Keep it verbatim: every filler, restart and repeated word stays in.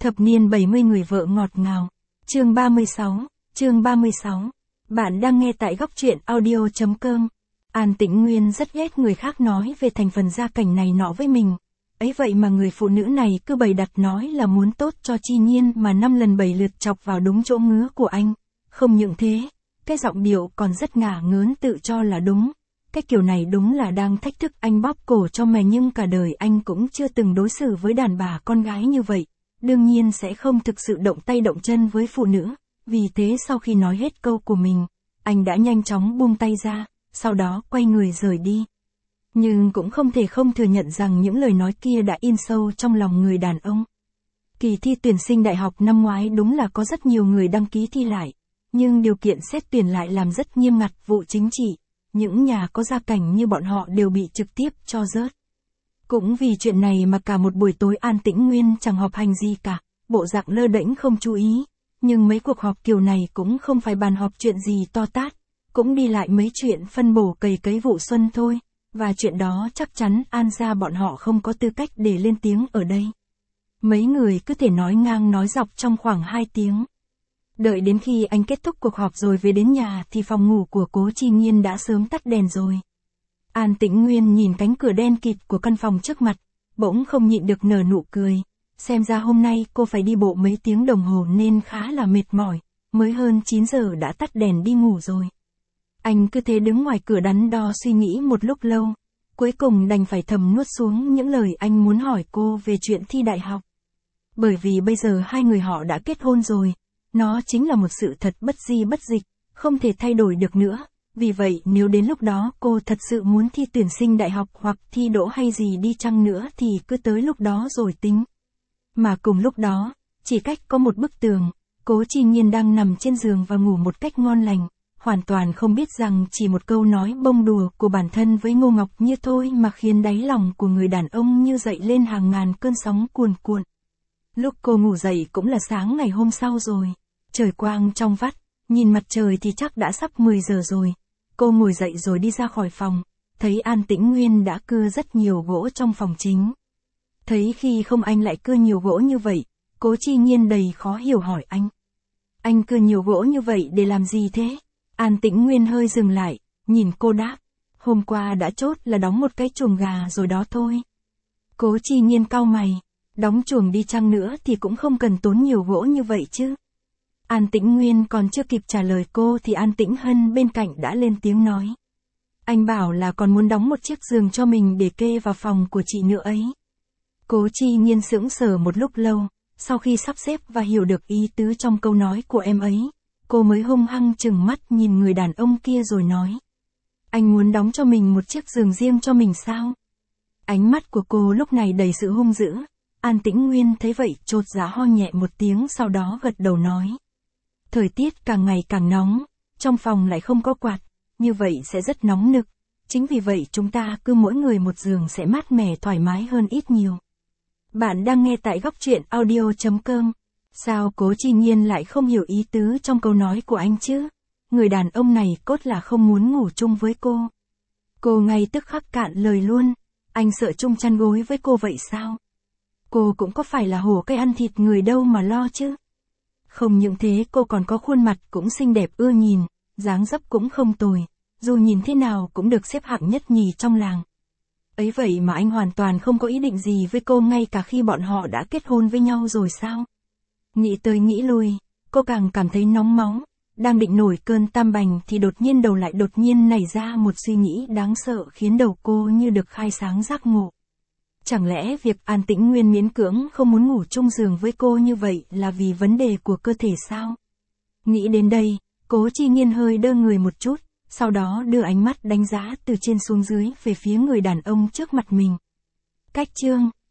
Thập niên bảy mươi người vợ ngọt ngào. Chương ba mươi sáu, chương ba mươi sáu. Bạn đang nghe tại góc truyện audio.com. An Tĩnh Nguyên rất ghét người khác nói về thành phần gia cảnh này nọ với mình. Ấy vậy mà người phụ nữ này cứ bày đặt nói là muốn tốt cho Chi Nhiên mà năm lần bảy lượt chọc vào đúng chỗ ngứa của anh. Không những thế, cái giọng điệu còn rất ngả ngớn tự cho là đúng. Cái kiểu này đúng là đang thách thức anh bóp cổ cho mày, nhưng cả đời anh cũng chưa từng đối xử với đàn bà con gái như vậy. Đương nhiên sẽ không thực sự động tay động chân với phụ nữ. Vì thế sau khi nói hết câu của mình, anh đã nhanh chóng buông tay ra, sau đó quay người rời đi. Nhưng cũng không thể không thừa nhận rằng những lời nói kia đã in sâu trong lòng người đàn ông. Kỳ thi tuyển sinh đại học năm ngoái đúng là có rất nhiều người đăng ký thi lại, nhưng điều kiện xét tuyển lại làm rất nghiêm ngặt vụ chính trị. Những nhà có gia cảnh như bọn họ đều bị trực tiếp cho rớt. Cũng vì chuyện này mà cả một buổi tối An Tĩnh Nguyên chẳng họp hành gì cả, bộ dạng lơ đễnh không chú ý. Nhưng mấy cuộc họp kiểu này cũng không phải bàn họp chuyện gì to tát, cũng đi lại mấy chuyện phân bổ cày cấy vụ xuân thôi, và chuyện đó chắc chắn An gia bọn họ không có tư cách để lên tiếng ở đây. Mấy người cứ thể nói ngang nói dọc trong khoảng hai tiếng. Đợi đến khi anh kết thúc cuộc họp rồi về đến nhà thì phòng ngủ của Cố Chi Nhiên đã sớm tắt đèn rồi. An Tĩnh Nguyên nhìn cánh cửa đen kịt của căn phòng trước mặt, bỗng không nhịn được nở nụ cười. Xem ra hôm nay cô phải đi bộ mấy tiếng đồng hồ nên khá là mệt mỏi, mới hơn chín giờ đã tắt đèn đi ngủ rồi. Anh cứ thế đứng ngoài cửa đắn đo suy nghĩ một lúc lâu, cuối cùng đành phải thầm nuốt xuống những lời anh muốn hỏi cô về chuyện thi đại học. Bởi vì bây giờ hai người họ đã kết hôn rồi, nó chính là một sự thật bất di bất dịch, không thể thay đổi được nữa. Vì vậy nếu đến lúc đó cô thật sự muốn thi tuyển sinh đại học hoặc thi đỗ hay gì đi chăng nữa thì cứ tới lúc đó rồi tính. Mà cùng lúc đó, chỉ cách có một bức tường, Cố Chi Nhiên đang nằm trên giường và ngủ một cách ngon lành, hoàn toàn không biết rằng chỉ một câu nói bông đùa của bản thân với Ngô Ngọc Như thôi mà khiến đáy lòng của người đàn ông như dậy lên hàng ngàn cơn sóng cuồn cuộn. Lúc cô ngủ dậy cũng là sáng ngày hôm sau rồi, trời quang trong vắt, nhìn mặt trời thì chắc đã sắp mười giờ rồi. Cô ngồi dậy rồi đi ra khỏi phòng, thấy An Tĩnh Nguyên đã cưa rất nhiều gỗ trong phòng chính. Thấy khi không anh lại cưa nhiều gỗ như vậy, Cố Chi Nhiên đầy khó hiểu hỏi anh. Anh cưa nhiều gỗ như vậy để làm gì thế? An Tĩnh Nguyên hơi dừng lại, nhìn cô đáp. Hôm qua đã chốt là đóng một cái chuồng gà rồi đó thôi. Cố Chi Nhiên cau mày, đóng chuồng đi chăng nữa thì cũng không cần tốn nhiều gỗ như vậy chứ. An Tĩnh Nguyên còn chưa kịp trả lời cô thì An Tĩnh Hân bên cạnh đã lên tiếng nói. Anh bảo là còn muốn đóng một chiếc giường cho mình để kê vào phòng của chị nữa ấy. Cố Chi Nhiên sững sờ một lúc lâu, sau khi sắp xếp và hiểu được ý tứ trong câu nói của em ấy, cô mới hung hăng trừng mắt nhìn người đàn ông kia rồi nói. Anh muốn đóng cho mình một chiếc giường riêng cho mình sao? Ánh mắt của cô lúc này đầy sự hung dữ. An Tĩnh Nguyên thấy vậy chột dạ ho nhẹ một tiếng, sau đó gật đầu nói. Thời tiết càng ngày càng nóng, trong phòng lại không có quạt, như vậy sẽ rất nóng nực. Chính vì vậy chúng ta cứ mỗi người một giường sẽ mát mẻ thoải mái hơn ít nhiều. Bạn đang nghe tại góc truyện audio.com. Sao Cố Chi Nhiên lại không hiểu ý tứ trong câu nói của anh chứ? Người đàn ông này cốt là không muốn ngủ chung với cô. Cô ngay tức khắc cạn lời luôn. Anh sợ chung chăn gối với cô vậy sao? Cô cũng có phải là hổ cây ăn thịt người đâu mà lo chứ? Không những thế cô còn có khuôn mặt cũng xinh đẹp ưa nhìn, dáng dấp cũng không tồi, dù nhìn thế nào cũng được xếp hạng nhất nhì trong làng. Ấy vậy mà anh hoàn toàn không có ý định gì với cô ngay cả khi bọn họ đã kết hôn với nhau rồi sao? Nghĩ tới nghĩ lui, cô càng cảm thấy nóng máu, đang định nổi cơn tam bành thì đột nhiên đầu lại đột nhiên nảy ra một suy nghĩ đáng sợ khiến đầu cô như được khai sáng giác ngộ. Chẳng lẽ việc An Tĩnh Nguyên miễn cưỡng không muốn ngủ chung giường với cô như vậy là vì vấn đề của cơ thể sao? Nghĩ đến đây, Cố Chi Nhiên hơi đơ người một chút, sau đó đưa ánh mắt đánh giá từ trên xuống dưới về phía người đàn ông trước mặt mình. Cách chương